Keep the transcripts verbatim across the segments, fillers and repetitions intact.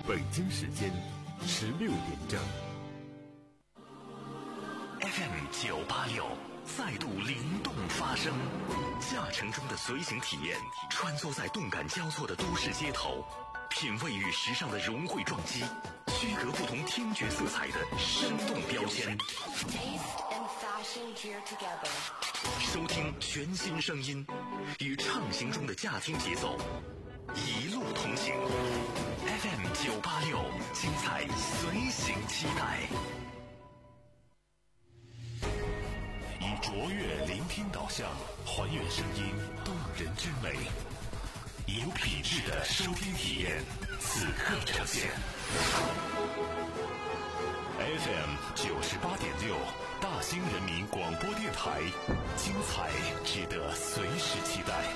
北京时间十六点整。 F M 九八六再度灵动发声，驾乘中的随行体验，穿梭在动感交错的都市街头，品味与时尚的融汇撞击，区隔不同听觉色彩的生动标签。收听全新声音，与畅行中的驾听节奏，一路同行。F M 九八六，精彩随行期待。以卓越聆听导向，还原声音动人之美，有品质的收听体验，此刻呈现。F M 九十八点六，大兴人民广播电台，精彩值得随时期待。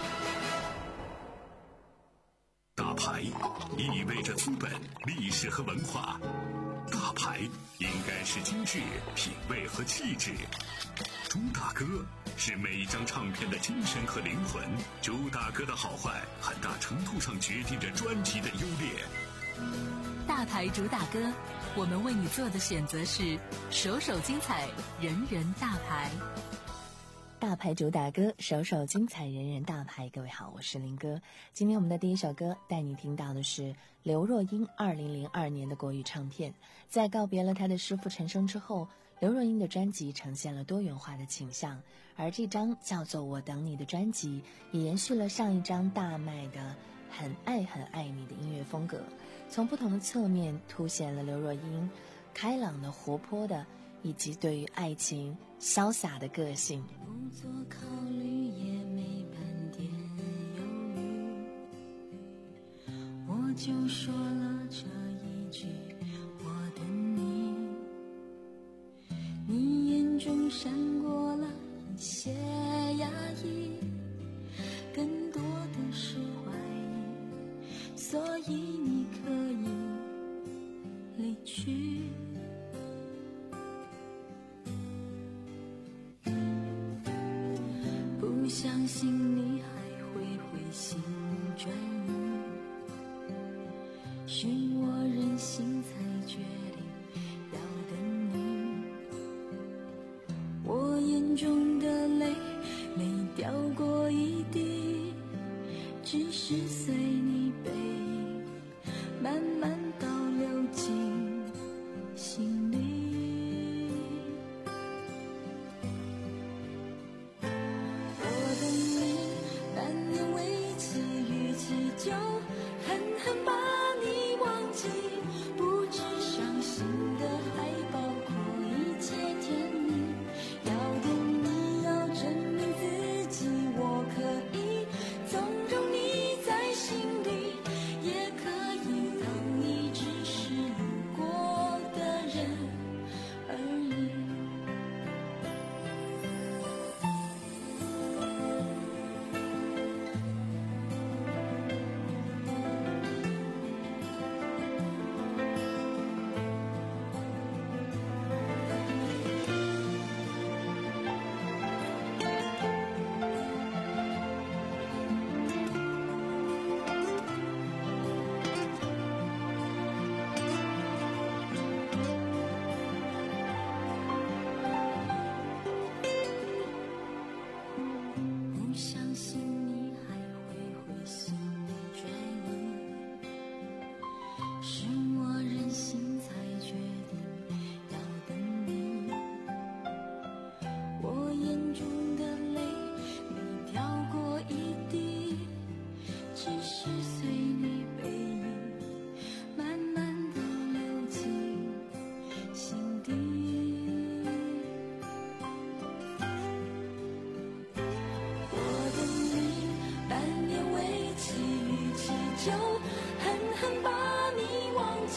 大牌意味着资本、历史和文化，大牌应该是精致、品味和气质。朱大哥是每一张唱片的精神和灵魂，朱大哥的好坏很大程度上决定着专辑的优劣。 大牌主打歌，我们为你做的选择是首首精彩，人人大牌。 大牌主打歌，首首精彩，人人大牌。各位好，我是林哥。今天我们的第一首歌带你听到的是刘若英二零零二年的国语唱片。在告别了她的师父陈升之后，刘若英的专辑呈现了多元化的倾向，而这张叫做《我等你》的专辑也延续了上一张大卖的很爱很爱你的音乐风格，从不同的侧面凸显了刘若英开朗的、活泼的以及对于爱情潇洒的个性。 不做考虑也没半点犹豫，我就说了这一句我等你，你眼中闪过了一些压抑，更多的是怀疑，所以你可以离去。不相信你还会回心转意，是我任性才决定要等你。我眼中的泪没掉过一滴，只是随你背影慢慢倒流进心里。就狠狠把你忘记，不止伤心的还包括一切甜蜜。要等你要证明自己，我可以纵容你在心里，也可以当你只是路过的人而已。就狠狠把你忘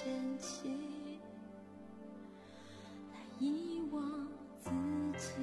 嫌弃，来遗忘自己。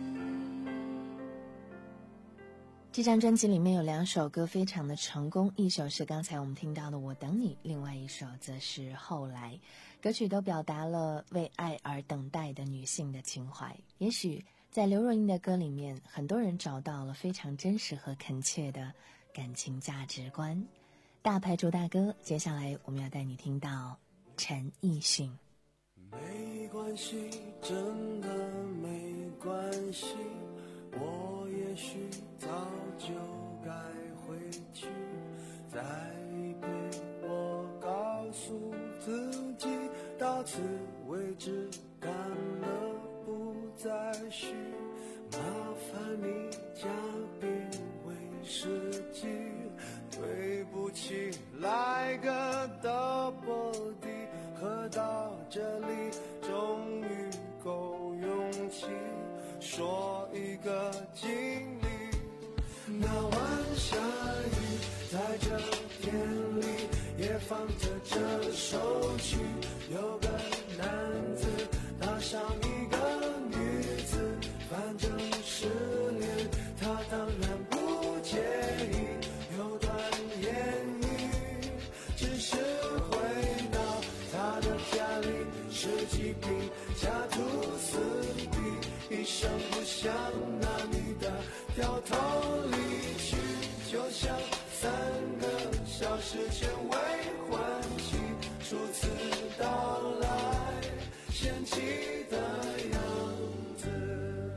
这张专辑里面有两首歌非常的成功，一首是刚才我们听到的《我等你》，另外一首则是《后来》。歌曲都表达了为爱而等待的女性的情怀。也许在刘若英的歌里面，很多人找到了非常真实和恳切的感情价值观。大牌主打歌，接下来我们要带你听到陈奕迅。 没关系，真的没关系，我也许早就该回去，再一杯我告诉自己，到此为止，干了不再续，麻烦你加冰威士忌，对不起，来个 double D， 喝到这里终于够勇气说一个经历。那晚下雨，在这天里也放着这首曲，有个男子搭上一个女子，反正失恋他当然不介意，有段言语只是回到他的家里，十几瓶加吐司比，一声不响那女的掉头离去，就像三个小时前未还妻，初次到来嫌弃的样子。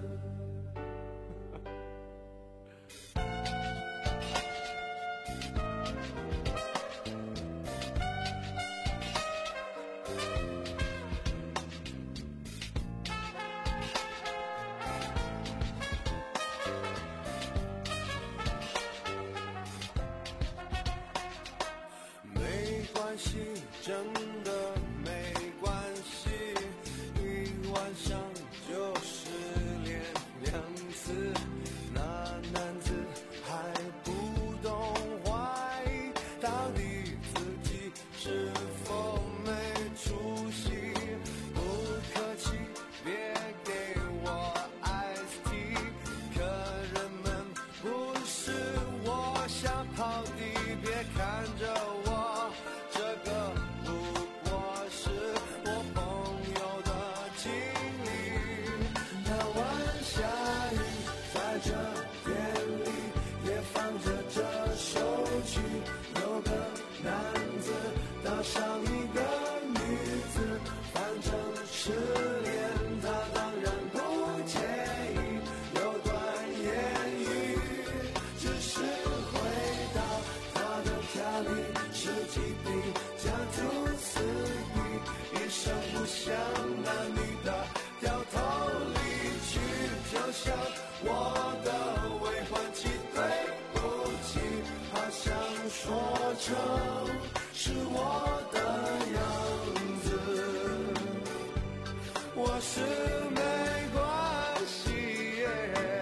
真的没关系，一晚上就失恋两次，那男子还不懂怀疑，到底自己是否没出息，不客气别给我 iced tea， 客人们不是我想跑的，别看着我这个上一个女子，反正失恋她当然不介意，有段言语只是回到她的家里，十几瓶加吐司比，一声不响那女的掉头离去，就像我的未还妻，对不起，好像说成是我的样子，我是没关系耶。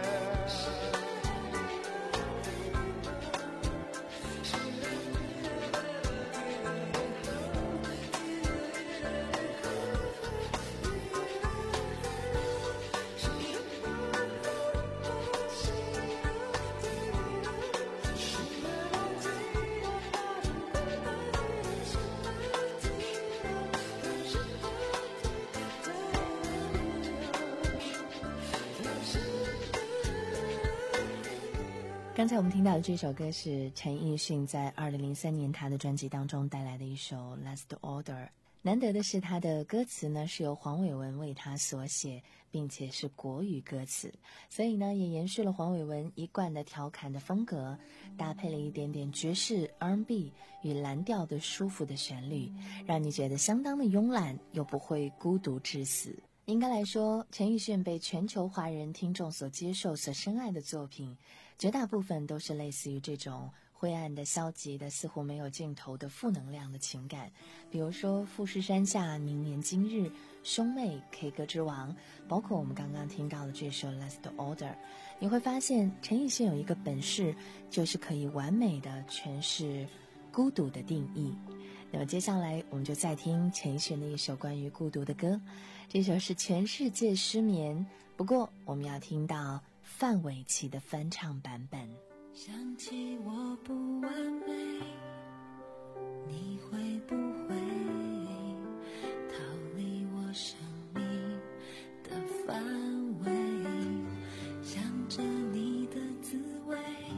刚才我们听到的这首歌是陈奕迅在二零零三年他的专辑当中带来的一首 Last Order。 难得的是他的歌词呢是由黄伟文为他所写，并且是国语歌词，所以呢也延续了黄伟文一贯的调侃的风格，搭配了一点点爵士 R and B 与蓝调的舒服的旋律，让你觉得相当的慵懒，又不会孤独致死。应该来说，陈奕迅被全球华人听众所接受、所深爱的作品，绝大部分都是类似于这种灰暗的、消极的、似乎没有尽头的负能量的情感，比如说《富士山下》、《明年今日》、《兄妹》、《K 歌之王》，包括我们刚刚听到的这首《Last Order》。你会发现，陈奕迅有一个本事，就是可以完美的诠释孤独的定义。 那么接下来我们就再听陈奕迅的一首关于孤独的歌，这首是《全世界失眠》，不过我们要听到范玮琪的翻唱版本。 想起我不完美，你会不会逃离我生命的范围？想着你的滋味，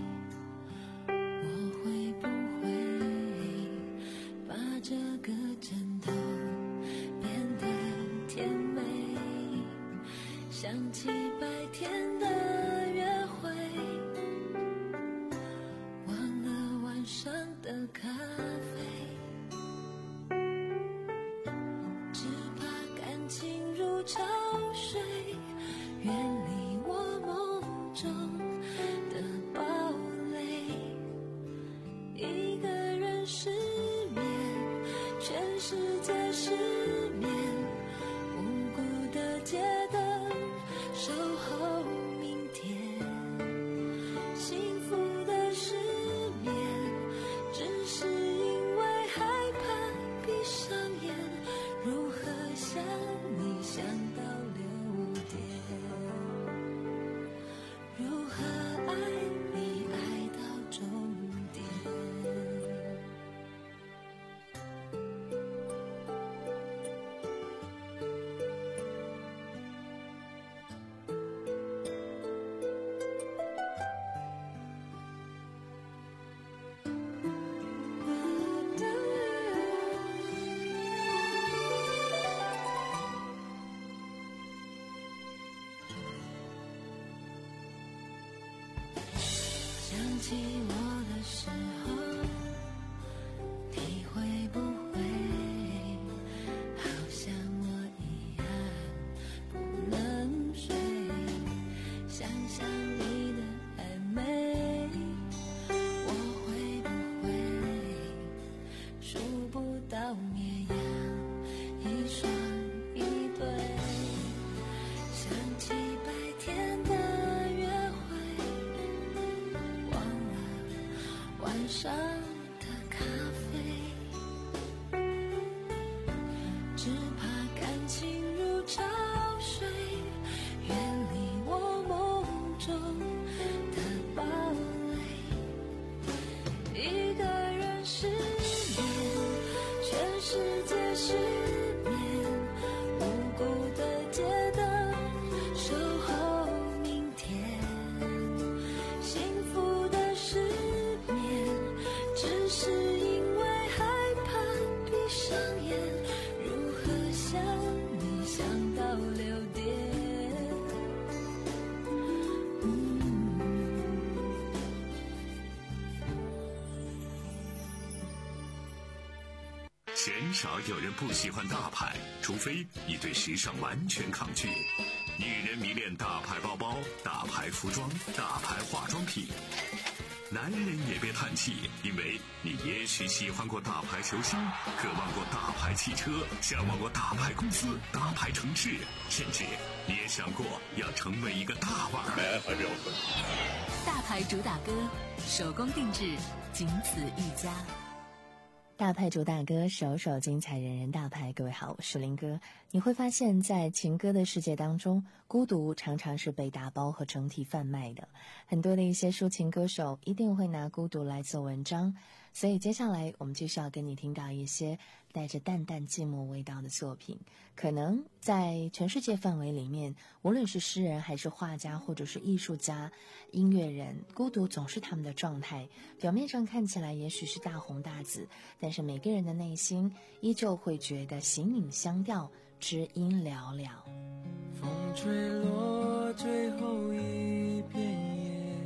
我会不会把这个枕头变得甜美？想起白天的约会，忘了晚上的咖啡，只怕感情如潮水，远离我梦中的堡垒。一个人失眠，全世界失眠，无辜的街灯守候明天。幸福的失眠，只是因为害怕闭上眼，如何想你想到六点，如何爱你爱到终点。想起我的时候，你会不会好像我一样不能睡？想想你的暧昧，我会不会数不到绵羊一双一对？想起白天的约会，忘了晚上的咖啡，只怕感情如潮水，远离我梦中的堡垒。一个人失眠，全世界失眠，无辜的街灯守候明天。幸福的失眠，只是因为害怕闭上眼，如何想你想到六点。 鲜少有人不喜欢大牌，除非你对时尚完全抗拒。女人迷恋大牌包包、大牌服装、大牌化妆品。男人也别叹气，因为你也许喜欢过大牌球星，渴望过大牌汽车，向往过大牌公司、大牌城市，甚至你也想过要成为一个大腕儿。 大牌主打歌，手工定制，仅此一家。 大牌主打歌，首首精彩，人人大牌。各位好，我是林哥。你会发现在情歌的世界当中，孤独常常是被打包和整体贩卖的。很多的一些抒情歌手一定会拿孤独来做文章，所以接下来我们就需要跟你听到一些带着淡淡寂寞味道的作品。可能在全世界范围里面，无论是诗人还是画家或者是艺术家、音乐人，孤独总是他们的状态。表面上看起来也许是大红大紫，但是每个人的内心依旧会觉得形影相吊，知音寥寥。 风吹落最后一片叶，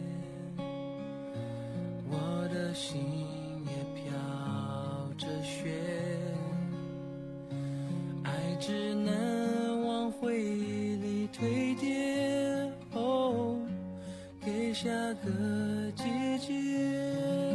我的心也飘着雪，爱只能往回忆里堆叠，哦，给下个季节。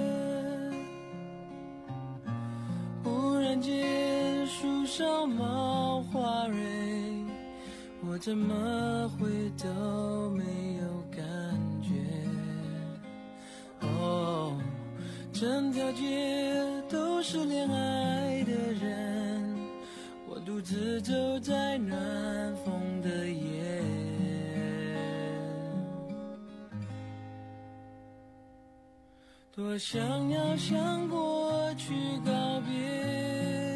忽然间树上冒花蕊，我怎么会都没有感觉？哦，这整条街都是恋爱的人，我独自走在暖风的夜，多想要向过去告别，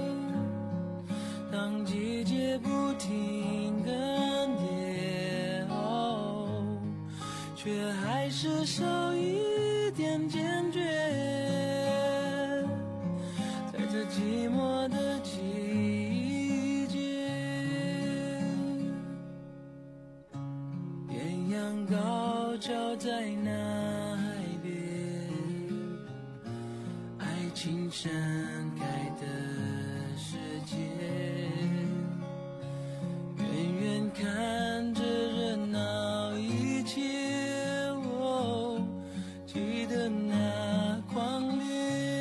当季节不停更迭，哦，却还是少一点坚决，在这寂寞的季节，艳阳高照在那海边，爱情盛开的世界，远远看着热闹一切，哦，记得那狂烈。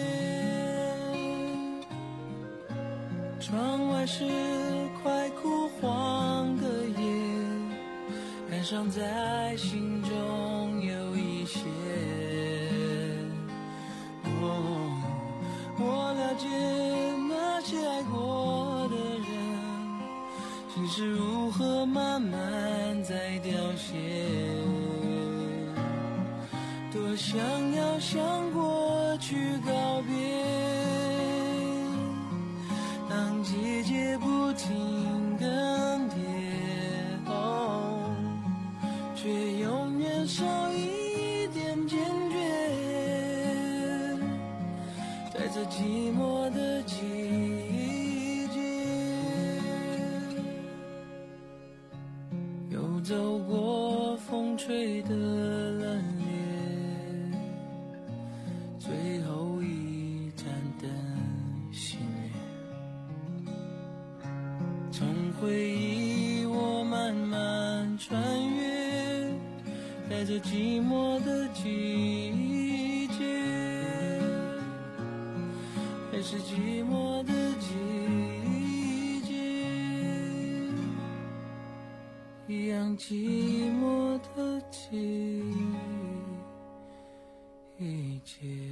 窗外是快枯黄的叶，感伤在心中有一些。哦，我了解那些爱过的人，心是如何慢慢在凋谢。多想要向过去告别，当季节不停更迭，哦，却永远少一点坚决，在这寂寞的季节，又走过风吹的冷冽，最后一盏灯熄灭，从回忆我慢慢穿越，在这寂寞的季节，还是寂寞的季节，一样寂寞的季节。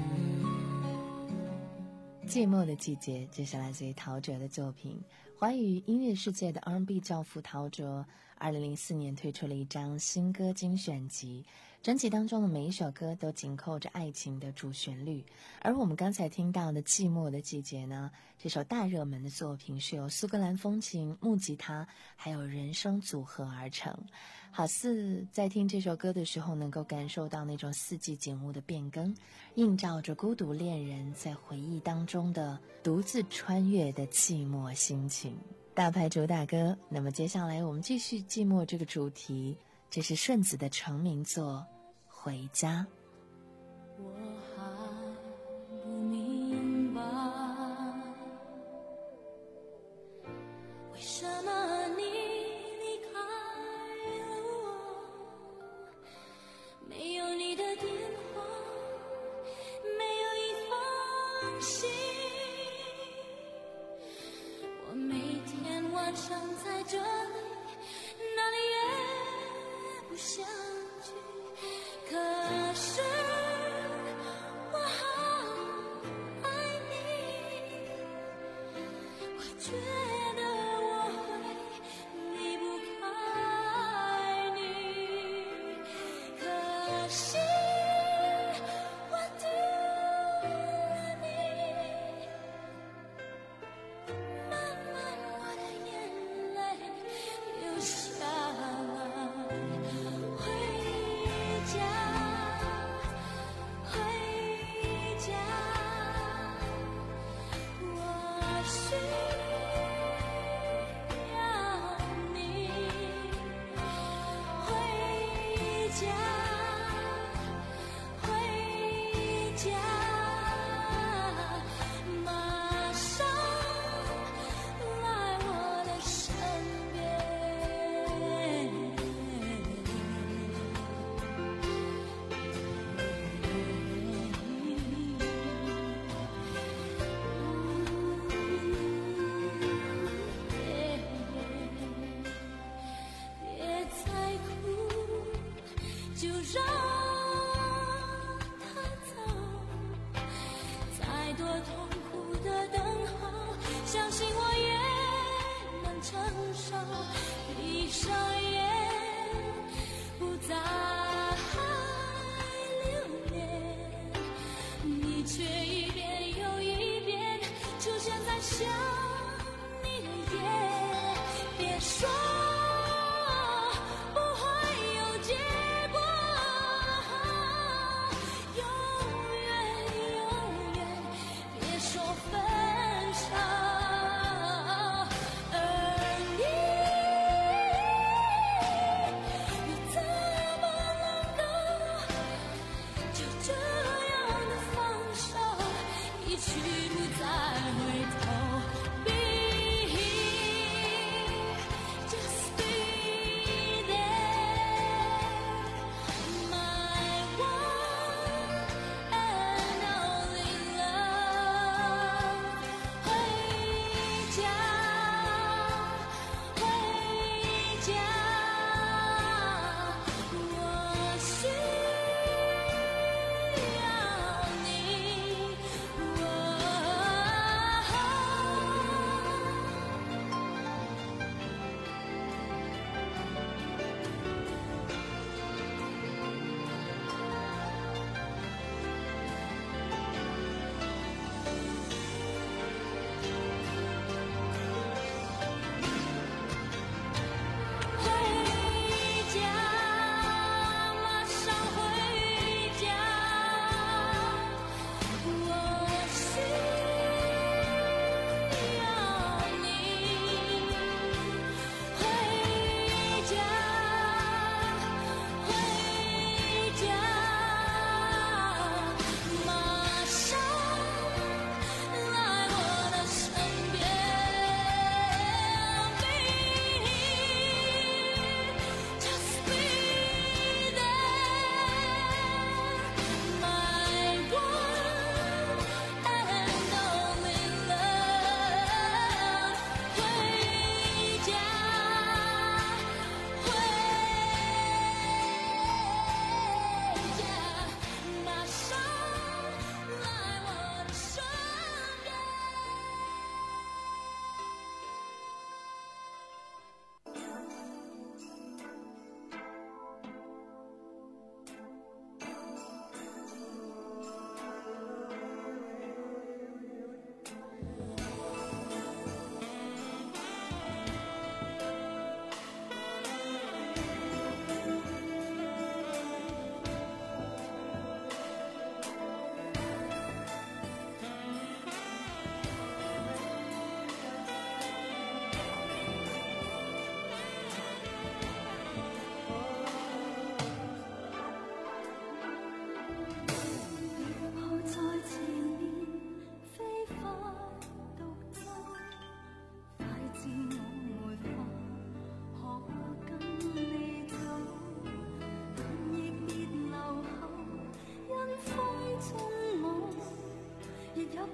寂寞的季节，这是来自于陶喆的作品。华语音乐世界的 R and B 教父陶喆二零零四年推出了一张新歌精选集，专辑当中的每一首歌都紧扣着爱情的主旋律。而我们刚才听到的寂寞的季节呢，这首大热门的作品是由苏格兰风琴、木吉他还有人声组合而成，好似在听这首歌的时候能够感受到那种四季景物的变更，映照着孤独恋人在回忆当中的独自穿越的寂寞心情。大牌主打歌，那么接下来我们继续寂寞这个主题，这是顺子的成名作《回家》。 我还不明白，为什么你离开了我，没有你的电话，没有一封信，我每天晚上在这里，哪里也不想去，可是我好爱你，我觉得我会离不开你，可惜我丢了你，慢慢我的眼泪流下来，回家，回家，我需要你，回家，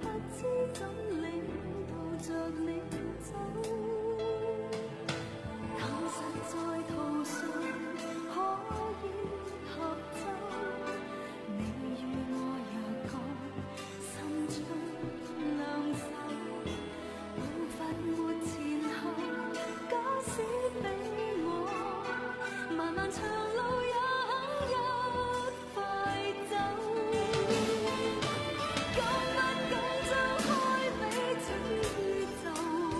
不知怎領導着你走，但實在途上可以合奏。你與我若講心中兩手，步伐沒前後，假使俾我漫漫長路也肯一塊走。敢不敢張開彼此宇宙，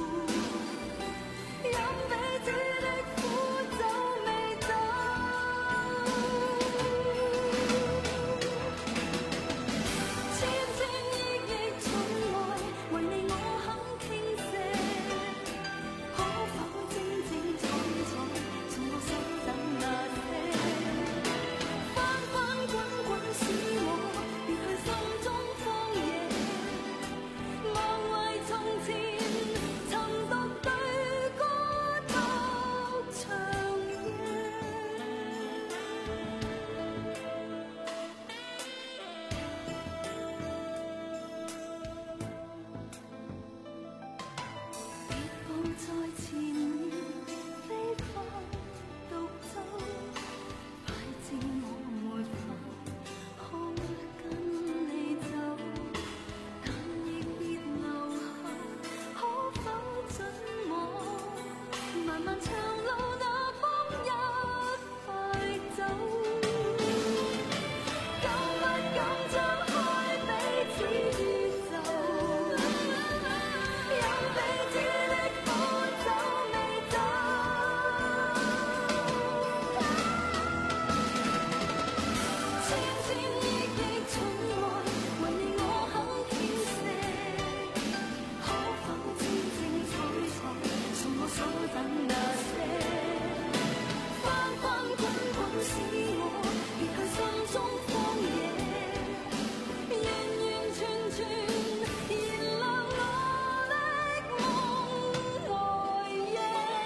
飲彼此的苦酒未走。千千億億寵愛，為你我肯傾瀉，可否靜靜坐坐，從我手等那些翻翻滾滾使我別去心中荒野，望為從前曾獨對歌獨長夜。別步在前面，飛快獨走，快知我沒法可跟你走，但亦別留下，可否准我漫漫長路那風一塊走。敢不敢張開彼此宇宙，飲彼此的苦酒未走。千千億億寵愛，為你我肯傾瀉，可否靜靜坐坐，從我手等那些翻翻滾滾使我別去心中荒野，完完全全燃亮我的夢和夜。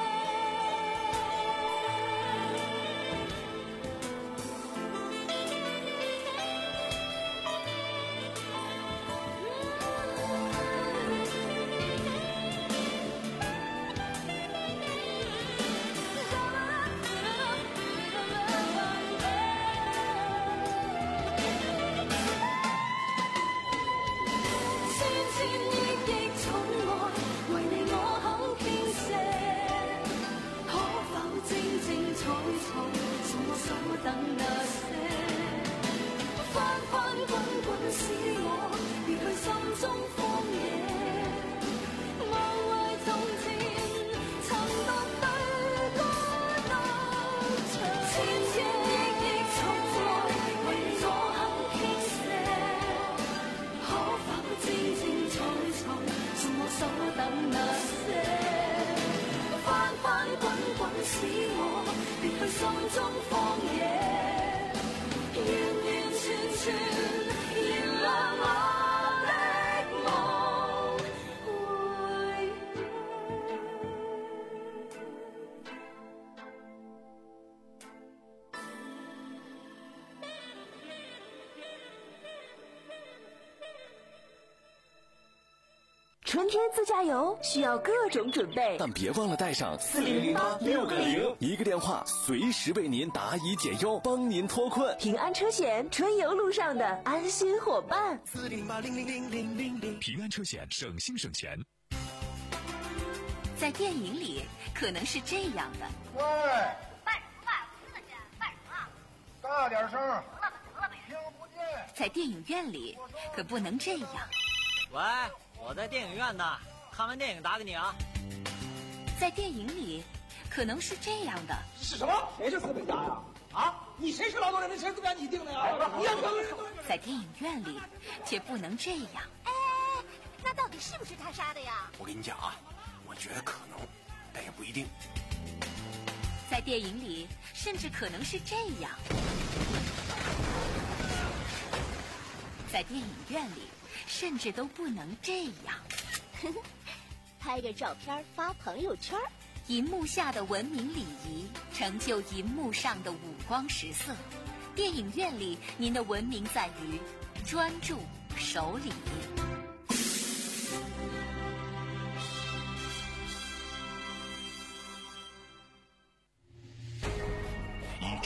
千千億億寵愛，為你我肯傾瀉，可否靜靜坐坐，從我手等那些翻翻滾滾使我別去心中荒野，望為從前曾獨對歌獨長夜。千千億億寵愛，為你我肯傾瀉，可否靜靜坐坐，從我手等那些翻翻滾滾使我別去心中荒野，完完全全燃亮我的夢和夜。 春天自驾游需要各种准备， 但别忘了带上四零零八六个零， 一个电话，随时为您答疑解忧，帮您脱困。 平安车险，春游路上的安心伙伴。 四零八零零零零零零。 平安车险，省心省钱。 在电影里可能是这样的， 喂， 卖什么卖？我听得见，卖什么？ 大点声， 得了吧，得了呗。 听不见。 在电影院里可不能这样。 喂，我在电影院呢，看完电影打给你啊。 在电影里可能是这样的。 是什么？谁是资本家呀？啊，你谁是劳动人民？谁资本家？你定的呀？你要在电影院里却不能这样。 哎，那到底是不是他杀的呀？ 我跟你讲啊，我觉得可能，但也不一定。 在电影里甚至可能是这样。在电影院里甚至都不能这样。 拍个照片发朋友圈， 银幕下的文明礼仪成就银幕上的五光十色。电影院里您的文明在于专注守礼。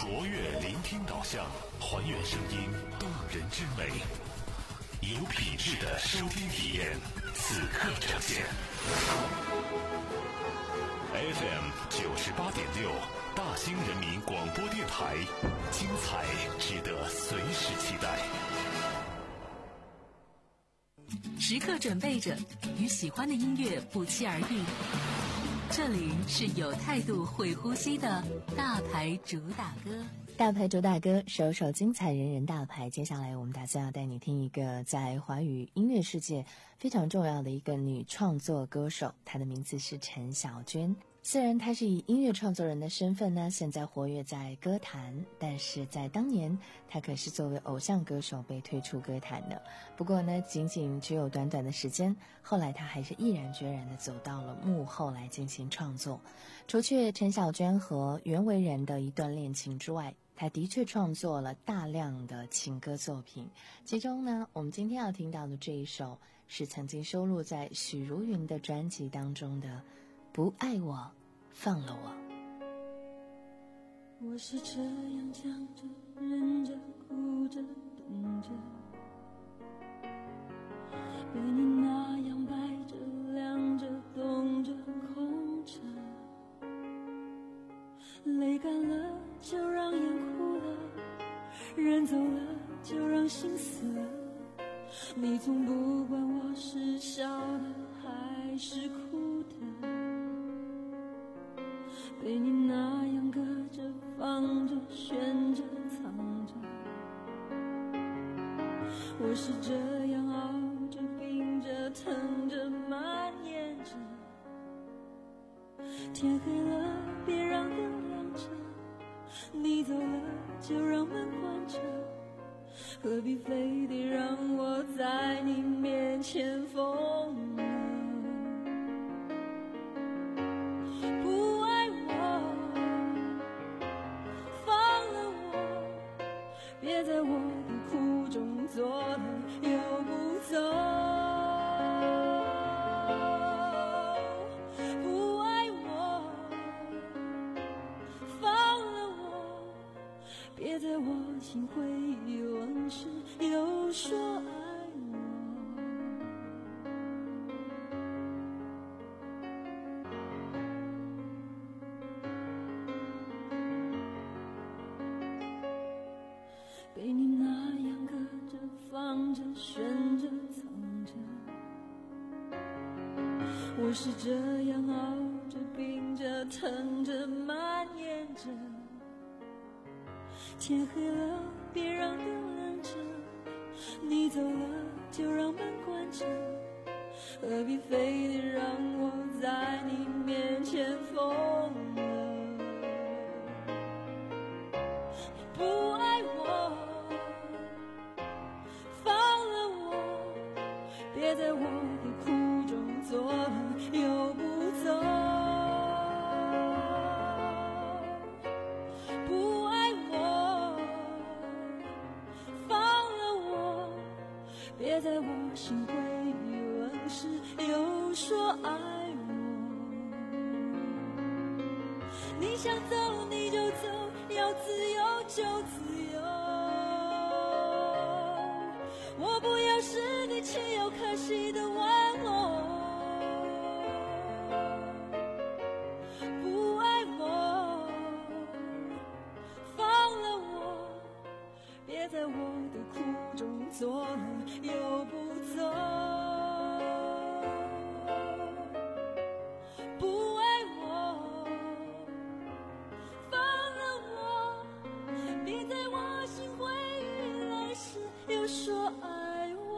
活跃聆听导向，还原声音动人之美，有品质的收听体验，此刻呈现。F M 九十八点六，大兴人民广播电台，精彩值得随时期待。 时刻准备着，与喜欢的音乐不期而遇。这里是有态度、会呼吸的大牌主打歌。 大牌主打歌，首首精彩，人人大牌。接下来我们打算要带你听一个在华语音乐世界非常重要的一个女创作歌手，她的名字是陈小娟。虽然她是以音乐创作人的身份呢，现在活跃在歌坛，但是在当年她可是作为偶像歌手被推出歌坛的。不过呢，仅仅只有短短的时间，后来她还是毅然决然地走到了幕后来进行创作。除去陈小娟和袁惟仁的一段恋情之外，她的确创作了大量的情歌作品，其中呢，我们今天要听到的这一首是曾经收录在许茹芸的专辑当中的《不爱我，放了我》。 我是这样讲着、忍着、哭着、等着，被你那样摆着、亮着、动着、空着，泪干了就让眼哭了，人走了就让心死了，你从不管我是笑的还是哭的，被你那样搁着放着悬着藏着，我是这样熬着冰着疼着蔓延着，天黑了别让灯亮着，你走了就让门关着，何必非得让我在你面前疯了。不爱我，放了我，别在我的苦中作乐又不走。不爱我，放了我，别在我心灰意冷时又说爱我。被你那样搁着放着悬着藏着，我是这样熬着冰着疼着蔓延着，天黑了别让灯亮着，你走了就让门关着，何必非得让我在你面前疯了。不爱我，放了我，别在我的苦中作乐又不走。不爱我，放了我，别在我心灰意冷时又说爱我。你想走你就走，要自由就自由，我不要是你岂有可惜的玩偶。不爱我，放了我，别在我的苦中作乐又不走。不爱我，放了我，别在我心灰意冷时又说爱我。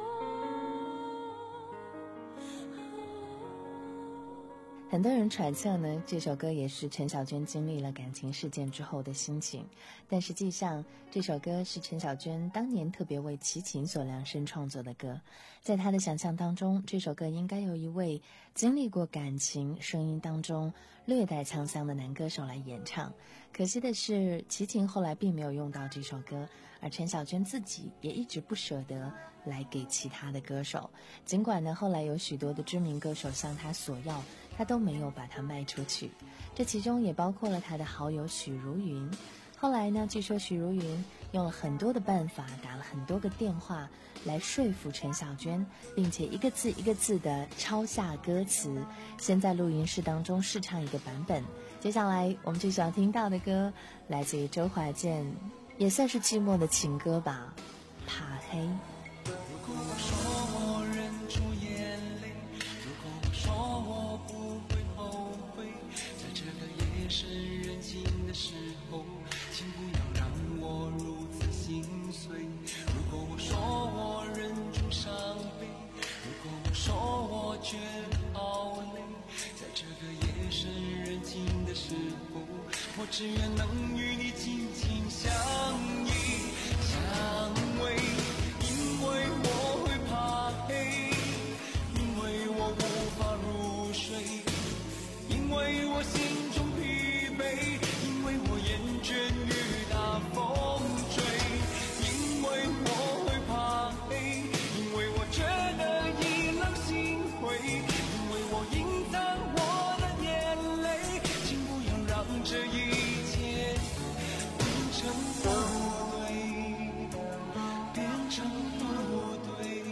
很多人揣测呢，这首歌也是陈小娟经历了感情事件之后的心情，但实际上这首歌是陈小娟当年特别为齐秦所量身创作的歌。在她的想象当中，这首歌应该由一位经历过感情、声音当中略带沧桑的男歌手来演唱。可惜的是，齐秦后来并没有用到这首歌，而陈小娟自己也一直不舍得来给其他的歌手。尽管呢，后来有许多的知名歌手向她索要，她都没有把它卖出去。这其中也包括了她的好友许茹芸。 后来呢，据说许茹芸用了很多的办法，打了很多个电话来说服陈小娟，并且一个字一个字的抄下歌词，先在录音室当中试唱一个版本。接下来我们最想听到的歌来自于周华健，也算是寂寞的情歌吧，怕黑。 如果我说我忍住眼泪，如果我说我不会后悔，在这个夜深人静的时候，请不要让我如此心碎。如果我说我忍住伤悲，如果我说我觉得好累，在这个夜深人静的时候，我只愿能与你紧紧相依相偎。因为我会怕黑，因为我无法入睡，因为我心中疲惫，因为我厌倦雨打风吹。因为我会怕黑，因为我觉得意冷心灰，因为我隐藏我的眼泪，请不要让这一切变成不对，变成不对。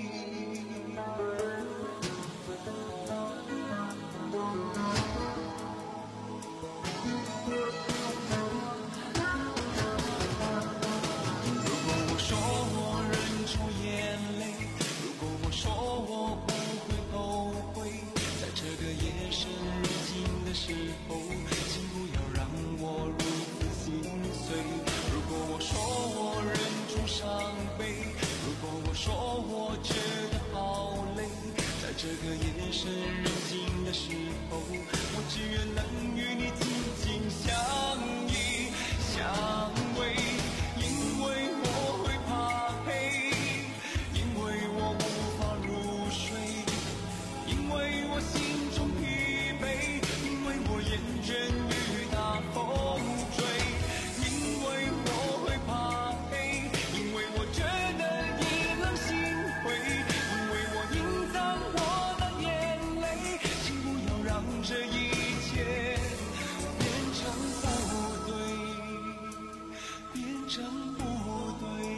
如果我说我忍住眼泪，如果我说我不会后悔，在这个夜深人静的时候，请不要让我如此心碎。如果我说我忍住伤悲，如果我说我觉得好累，在这个夜深人静的时候，我只愿能与你紧紧相依相偎。因为我会怕黑，因为我无法入睡，因为我心中疲惫，因为我厌倦雨打风吹。因为我会怕黑，因为我觉得意冷心灰，因为我隐藏我的眼泪，请不要让这一切变成不对，变成不对。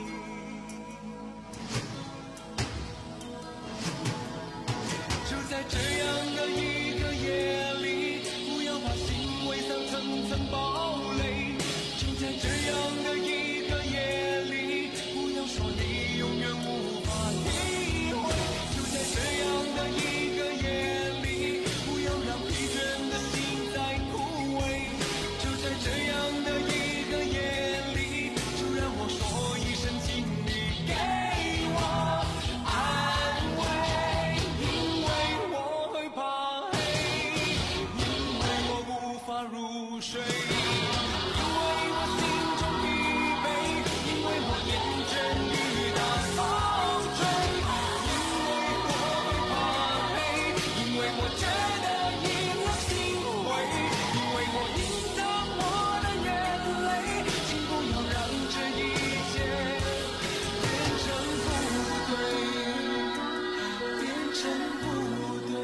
就在这样的一个夜里，不要把心围上层层堡垒。就在这样的一个夜里，不要说你永远无法体会。就在这样的一个夜里，不要让疲倦的心再枯萎。就在这样的一个夜里，就让我说一声，请你给我安慰。因为我会怕黑，因为我无法入睡，因为我心中疲惫，因为我厌倦雨打风吹。因为我会怕黑，因为我觉得意冷心灰，因为我隐藏我的眼泪，请不要让这一切变成不对，变成不对，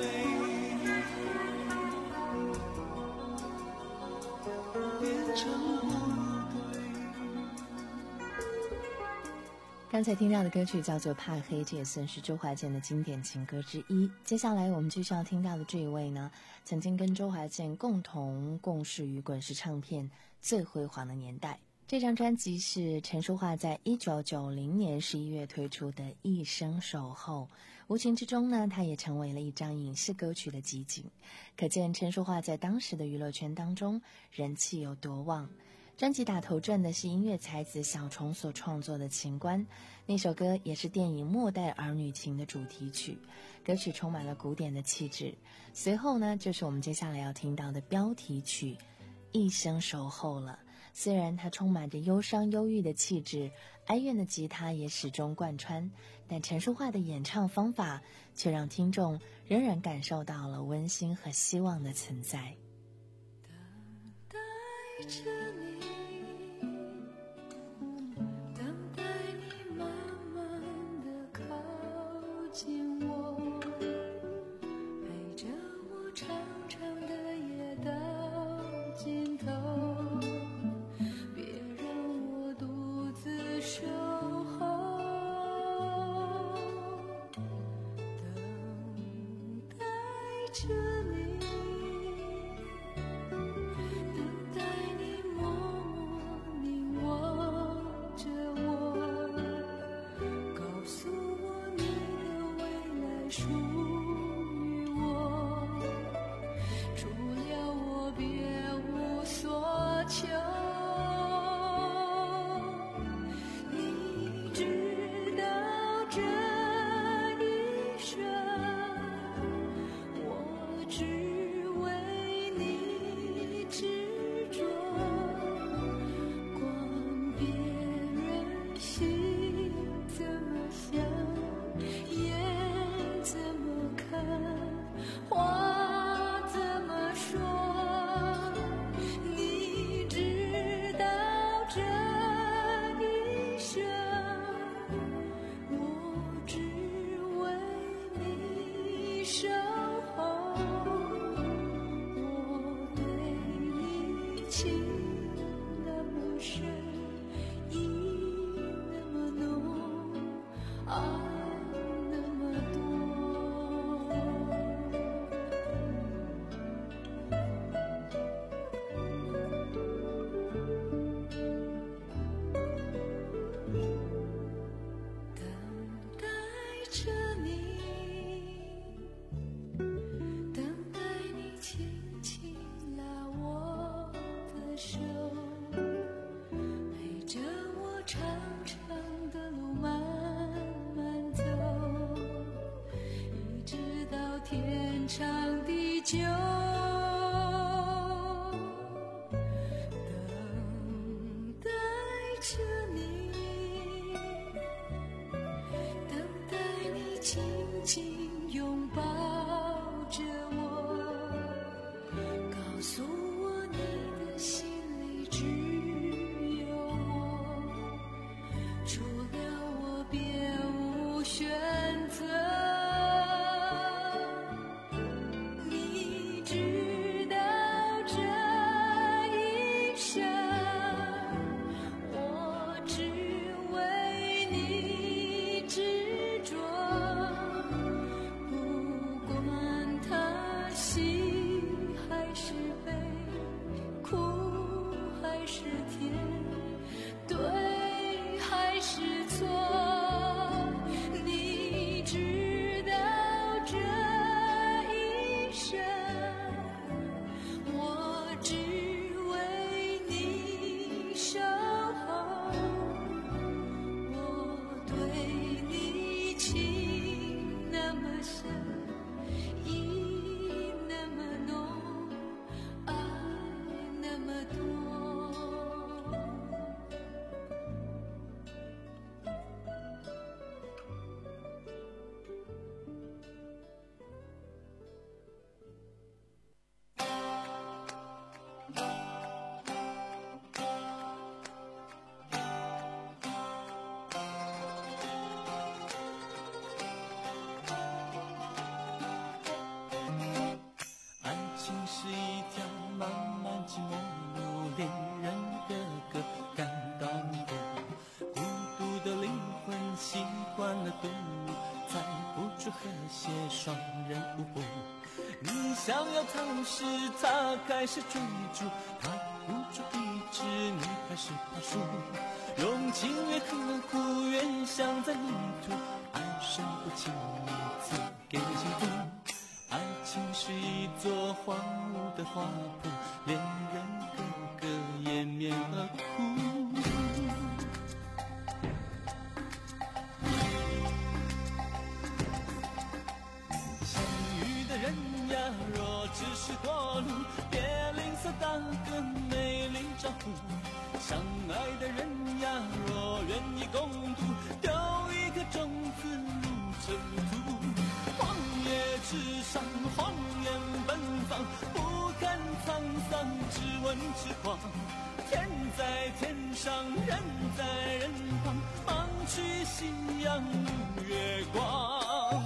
变成不对。 刚才听到的歌曲叫做《怕黑》，这也算是周华健的经典情歌之一。接下来我们继续要听到的这一位呢，曾经跟周华健共同共事于滚石唱片最辉煌的年代。这张专辑是陈淑桦在一九九零年十一月推出的《一生守候》，无形之中呢，它也成为了一张影视歌曲的集锦，可见陈淑桦在当时的娱乐圈当中人气有多旺。专辑打头阵的是音乐才子小虫所创作的《情关》，那首歌也是电影《末代儿女情》的主题曲，歌曲充满了古典的气质。随后呢，就是我们接下来要听到的标题曲《一生守候》了。虽然它充满着忧伤忧郁的气质，哀怨的吉他也始终贯穿，但陈淑桦的演唱方法却让听众仍然感受到了温馨和希望的存在。 等待着你，等待你慢慢地靠近我，陪着我长长的夜到尽头，别让着你，等待你默默凝望着我，告诉我你的未来属于我，除了我别无所求。你知道这一生我只为你执着，管别人心怎么想，眼怎么看，话怎么说。你知道这一生我只为你守候，我对你情那么深，意那么浓，爱那么多。等待着你，等待你轻轻拉我的手，陪着我长长的路慢慢走，一直到天长地久。等待着你，等待你紧紧拥抱着我，告诉我你的心里只有我，除了我别无选择。你知道这一生我只为你执着，不管它喜还是悲，苦还是甜，对还是错。你知道这一生我只为你守候，我对你情那么深，意那么浓，爱那么多。 爱情是一条漫漫寂寞路，恋人个个感到迷惑，孤独的灵魂习惯了独舞，猜不出和谐双人舞步。你想要藏实，他开始追逐，他不住逼制，你开始爬树，用情越刻苦，越想在泥土，爱深不轻易赐给幸福。爱情是一座荒芜的花圃，恋人个个掩面而哭。相遇的人呀，若只是过路，别吝啬打个美丽招呼。相爱的人呀，若愿意共度，丢一颗种子入尘土。荒野之上，荒野奔放，不看沧桑，只问痴狂。天在天上，人在人旁，忙去夕阳无月光。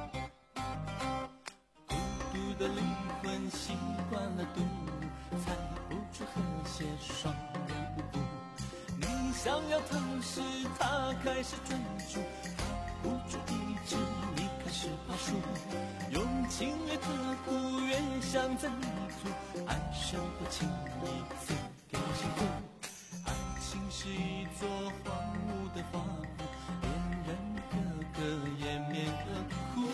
孤独的灵魂习惯了独舞，才想要偷视，他开始专注，不住一直你开始爬树，用情越刻苦，越想在迷途，爱上不轻易赐给幸福。爱情是一座荒芜的花湖，恋人个个掩面而哭。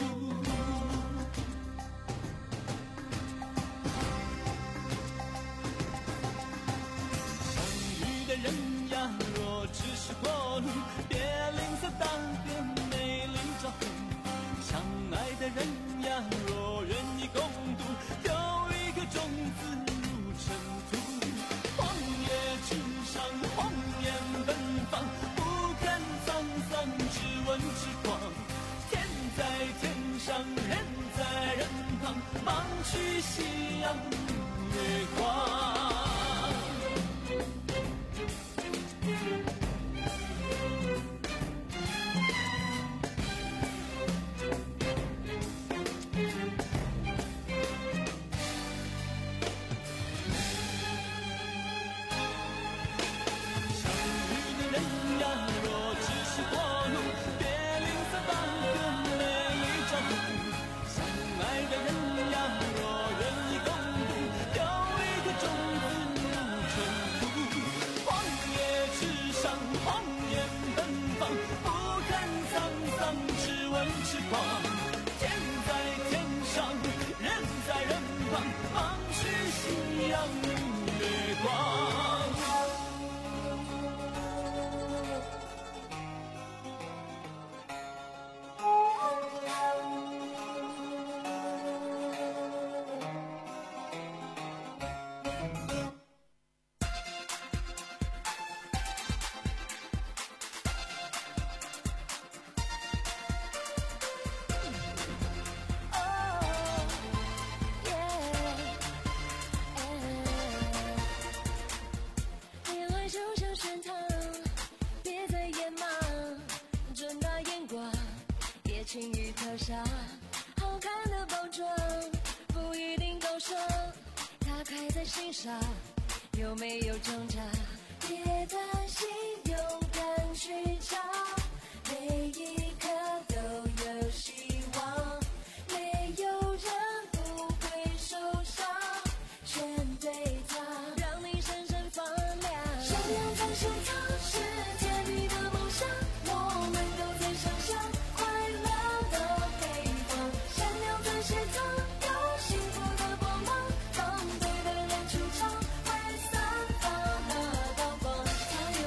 人呀，若只是过路，别吝啬当个美丽照顾。相爱的人呀，若愿意共度，有一颗种子入尘土。荒野之上，荒野奔放，不看沧桑，只问痴狂。天在天上，人在人旁，忙去夕阳月光。 情欲刻下好看的包装，不一定高尚，它开在心上，有没有挣扎？别担心，勇敢去找，每一刻都有希望，没有人不会受伤，全对它，让你闪闪发亮。闪亮在深藏，是甜蜜的梦想，我们都在想象快乐的配方。闪亮在现场，有幸福的光芒，当对的人出场，会散发那道光。它有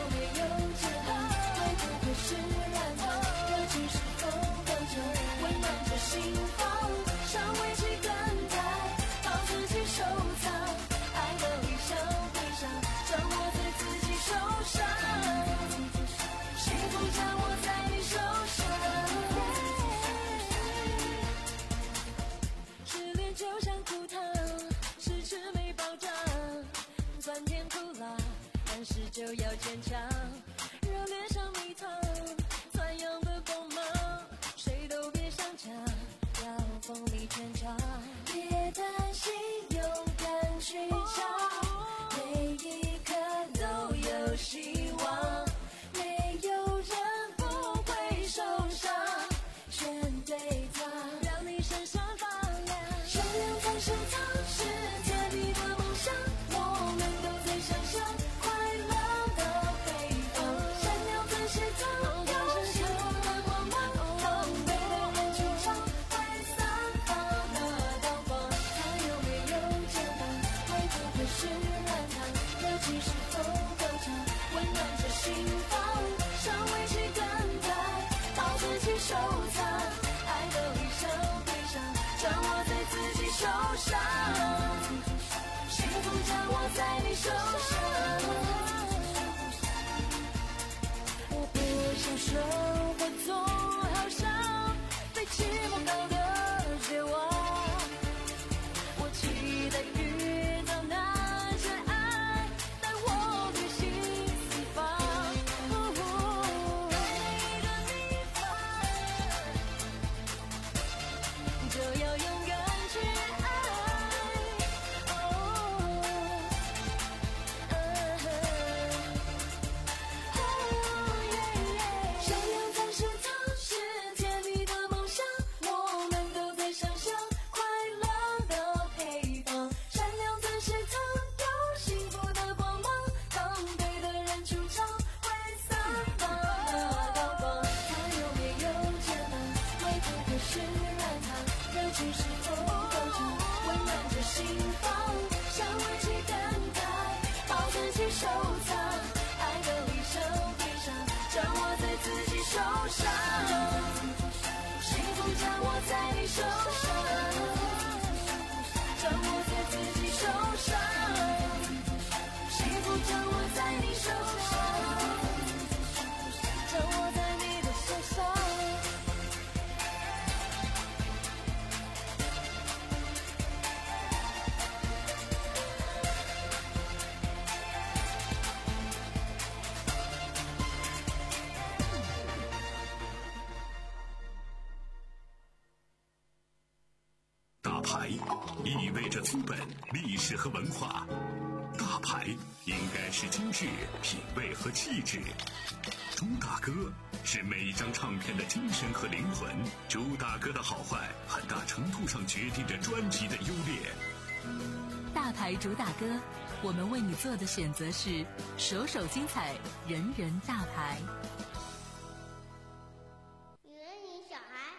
收藏，爱的离手悲伤掌握在自己手上，幸福掌握在你手上，掌握在自己手上，幸福掌握在你手上，掌握在你的手上。 大牌意味着资本、历史和文化，大牌应该是精致、品味和气质。朱大哥是每一张唱片的精神和灵魂，朱大哥的好坏很大程度上决定着专辑的优劣。 大牌主打歌，我们为你做的选择是首首精彩，人人大牌。 女人与小孩。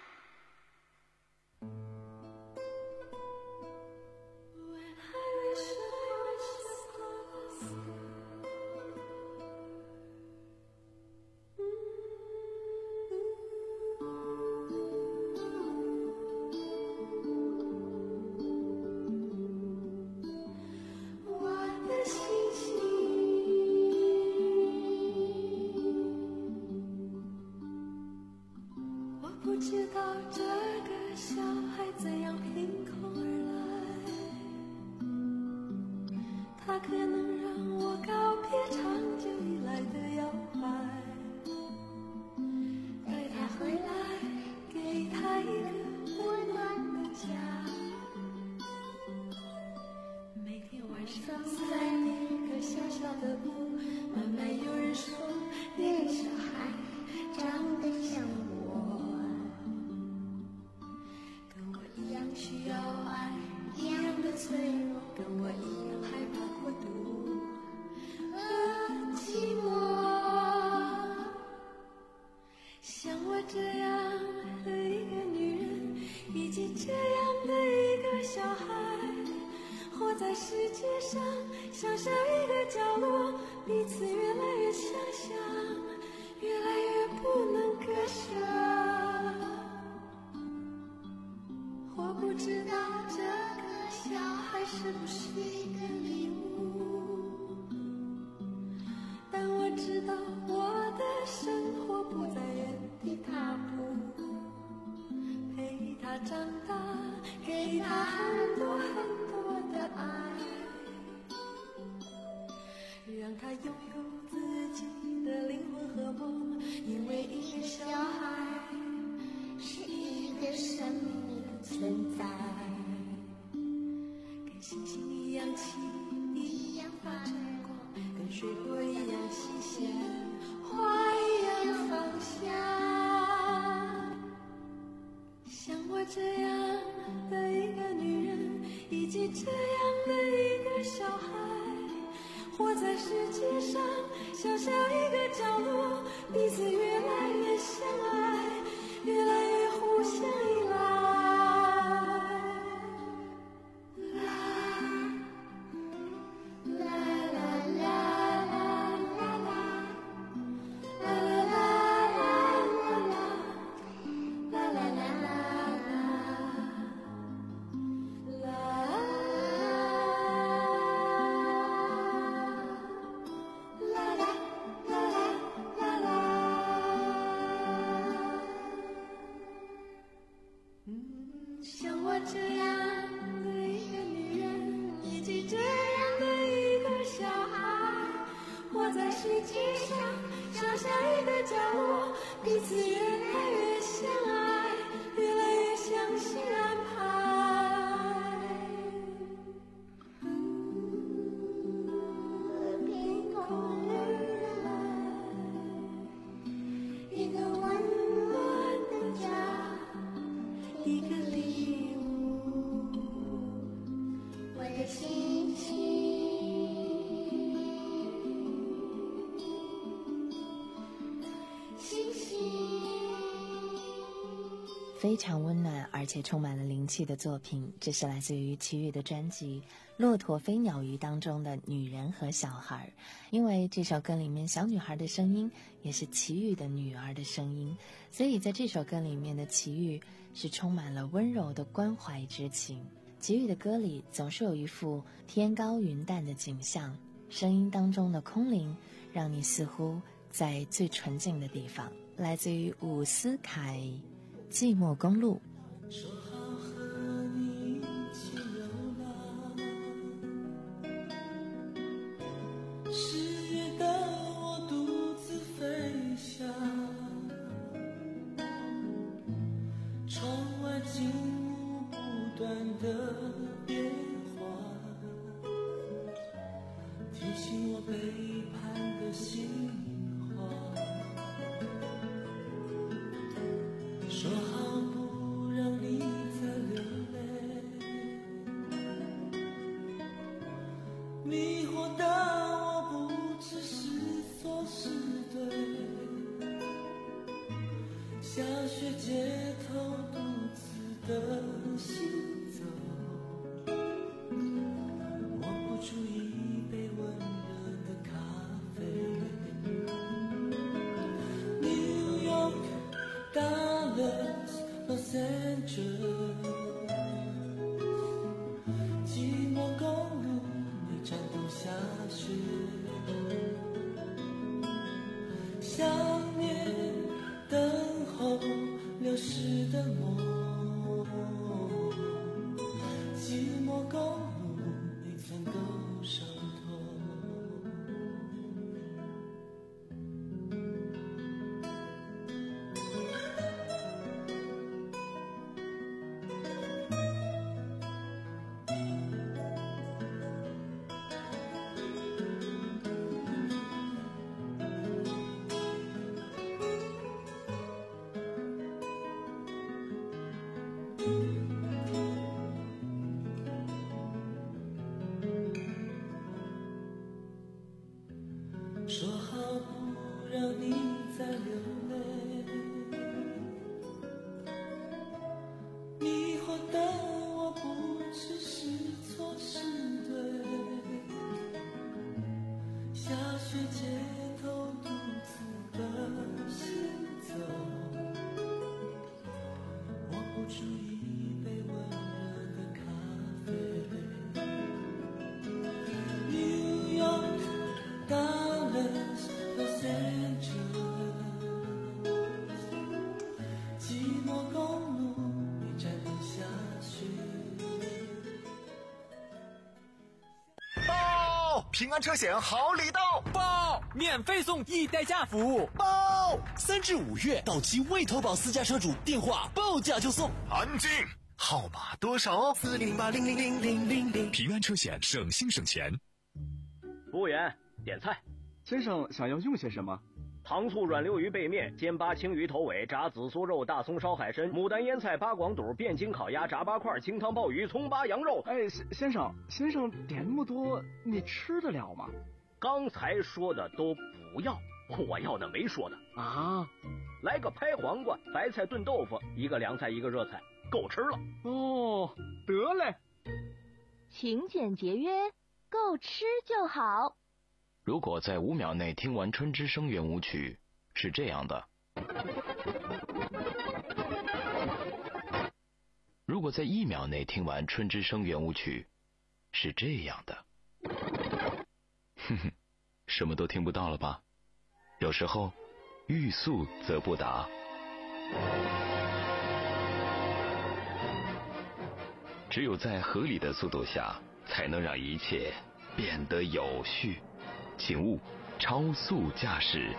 不知道这个小孩怎样凭空而来，他可能让我告别长久以来的摇摆，带他回来，给他一个温暖的家。每天晚上在那个小小的屋，慢慢有人说那个小孩长得像我，需要爱，一样的脆弱，跟我一样害怕孤独和寂寞。像我这样的一个女人，以及这样的一个小孩，活在世界上小小一个角落，彼此越来越相像，越来越不能割舍。我不知道这个小孩是不是一个礼物，但我知道我的生活不在原地踏步，陪他长大，给他很多很多的爱，让他拥有自己的灵魂和梦，因为一个小孩是一个生命存在，跟星星一样轻，一样发着光，跟水果一样新鲜，花一样芳香。像我这样的一个女人，以及这样的一个小孩，活在世界上小小一个角落，彼此越来越相爱，越来越互相依赖。像我这样的一个女人，以及这样的一个小孩，活在世界上小小一个角落，彼此越来越相爱，越来越相信安排。凭空而来，一个温暖的家，一个礼物，我的心情，星星。 非常温暖而且充满了灵气的作品，这是来自于齐豫的专辑《骆驼飞鸟鱼》当中的女人和小孩。因为这首歌里面小女孩的声音也是齐豫的女儿的声音，所以在这首歌里面的齐豫是充满了温柔的关怀之情。齐豫的歌里总是有一幅天高云淡的景象，声音当中的空灵让你似乎在最纯净的地方。来自于伍思凯《寂寞公路》。 说好和你一起流浪，十月的我独自飞翔，窗外景物不断的变化，提醒我背叛的心话。说好不让你再流泪，迷惑的我不知是错是对，下雪街头独自的行走，握不住一杯温热的咖啡。New York Dallas Los Angeles， 寂寞公路每站都下雪，想念等候流逝的梦，寂寞公路每寸都伤痛。说好不让你再流泪，迷惑的我不知是错是对，下雪街头独自的行走，握不住一杯温热的咖啡。New York Dallas Los Angeles， 寂寞公路每站都下雪。 报！平安车险好礼到！ 报！免费送易代驾服务！ 报！三至五月到期未投保私家车主电话报价就送。安静！号码多少哦？四零八零零零零零零。 平安车险，省心省钱。 服务员，点菜。 先生想要用些什么？ 糖醋软溜鱼背面、煎八青鱼头尾、炸紫苏肉、大葱烧海参、牡丹腌菜、八广肚、汴京烤鸭、炸八块、清汤鲍鱼、葱八羊肉。 哎，先生，先生点那么多，你吃得了吗？ 刚才说的都不要，我要的没说的啊。 来个拍黄瓜、白菜炖豆腐，一个凉菜一个热菜，够吃了。 哦，得嘞。 勤俭节约，够吃就好。 如果在五秒内听完春之声圆舞曲，是这样的；如果在一秒内听完春之声圆舞曲，是这样的。哼哼，什么都听不到了吧？有时候，欲速则不达。只有在合理的速度下，才能让一切变得有序。请勿超速驾驶。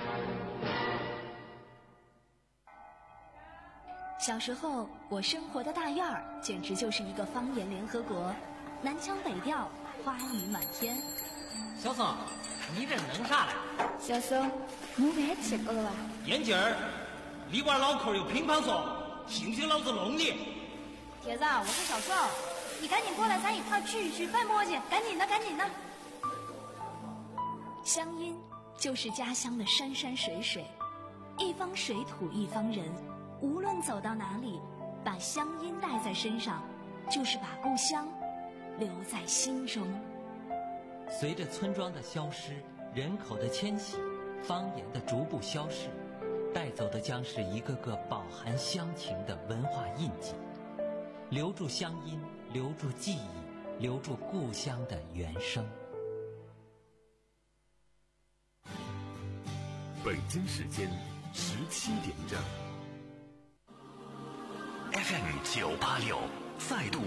小时候，我生活的大院儿简直就是一个方言联合国，南腔北调，花语满天。 小宋，你这弄啥嘞？ 小宋，我饭吃过了吧？ 眼镜儿，里边脑壳有乒乓球，信不信老子弄你？ 铁子，我是小宋，你赶紧过来，咱一块去去办磨叽，赶紧的，赶紧的。 乡音就是家乡的山山水水，一方水土一方人， 无论走到哪里，把乡音带在身上，就是把故乡留在心中。 随着村庄的消失，人口的迁徙，方言的逐步消逝，带走的将是一个个饱含乡情的文化印记。留住乡音，留住记忆，留住故乡的原声。 北京时间十七点整。 F M 九八六再度